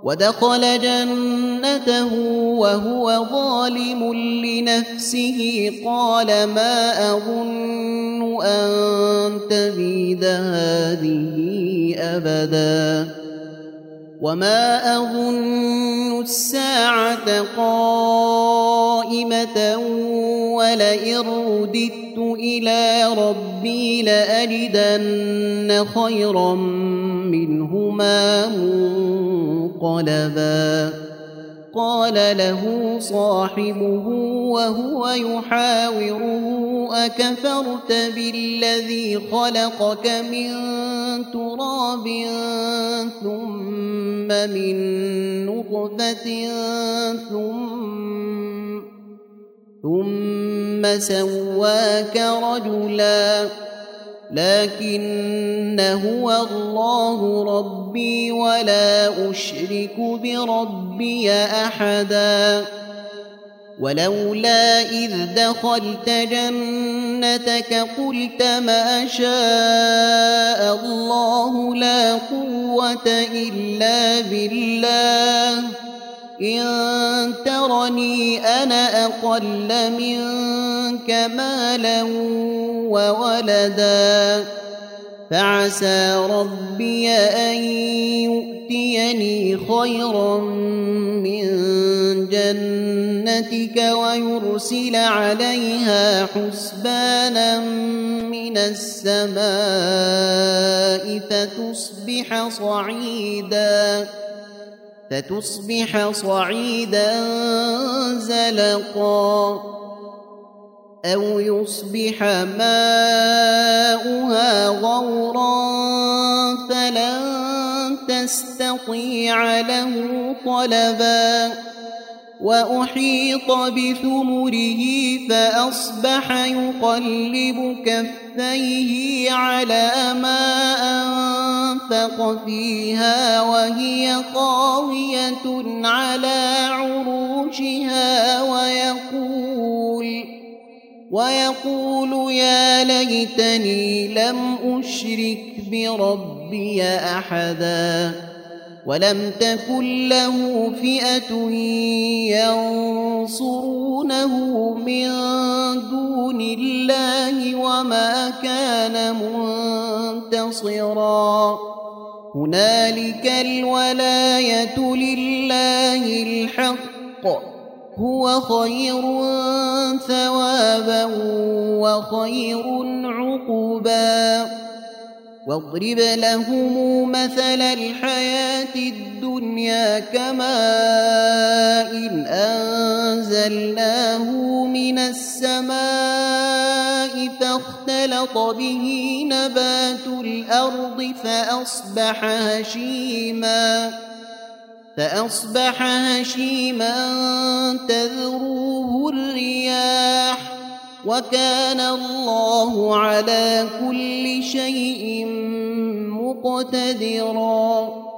ودخل جنته وهو ظالم لنفسه قال ما أظن أن تبيد هذه أبدا وما أظن الساعة قائمة ولئن رددت إلى ربي لأجدن خيرا منهما منقلبا قال له صاحبه وهو يحاوره أكفرت بالذي خلقك من تراب ثم من نطفة ثم سواك رجلا لكن هو الله ربي ولا أشرك بربي أحدا ولولا إذ دخلت جنتك قلت ما شاء الله لا قوة إلا بالله إن ترني أنا أقل منك مالا وولدا فعسى ربي أن يؤتيني خيرا من جنتك ويرسل عليها حسبانا من السماء فتصبح صعيدا زلقا أو يصبح ماؤها غورا فلن تستطيع له طلبا وأحيط بثمره فأصبح يقلب كفيه على ما أنفق فيها وهي خاوية على عروشها ويقول يا ليتني لم أشرك بربي أحدا ولم تكن له فئة ينصرونه من دون الله وما كان منتصرا هنالك الولاية لله الحق هو خير ثوابا وخير عقبا واضرب لهم مثل الحياة الدنيا كماء أنزلناه من السماء فاختلط به نبات الأرض فأصبح هشيما تذروه الرياح وكان الله على كل شيء مقتدرا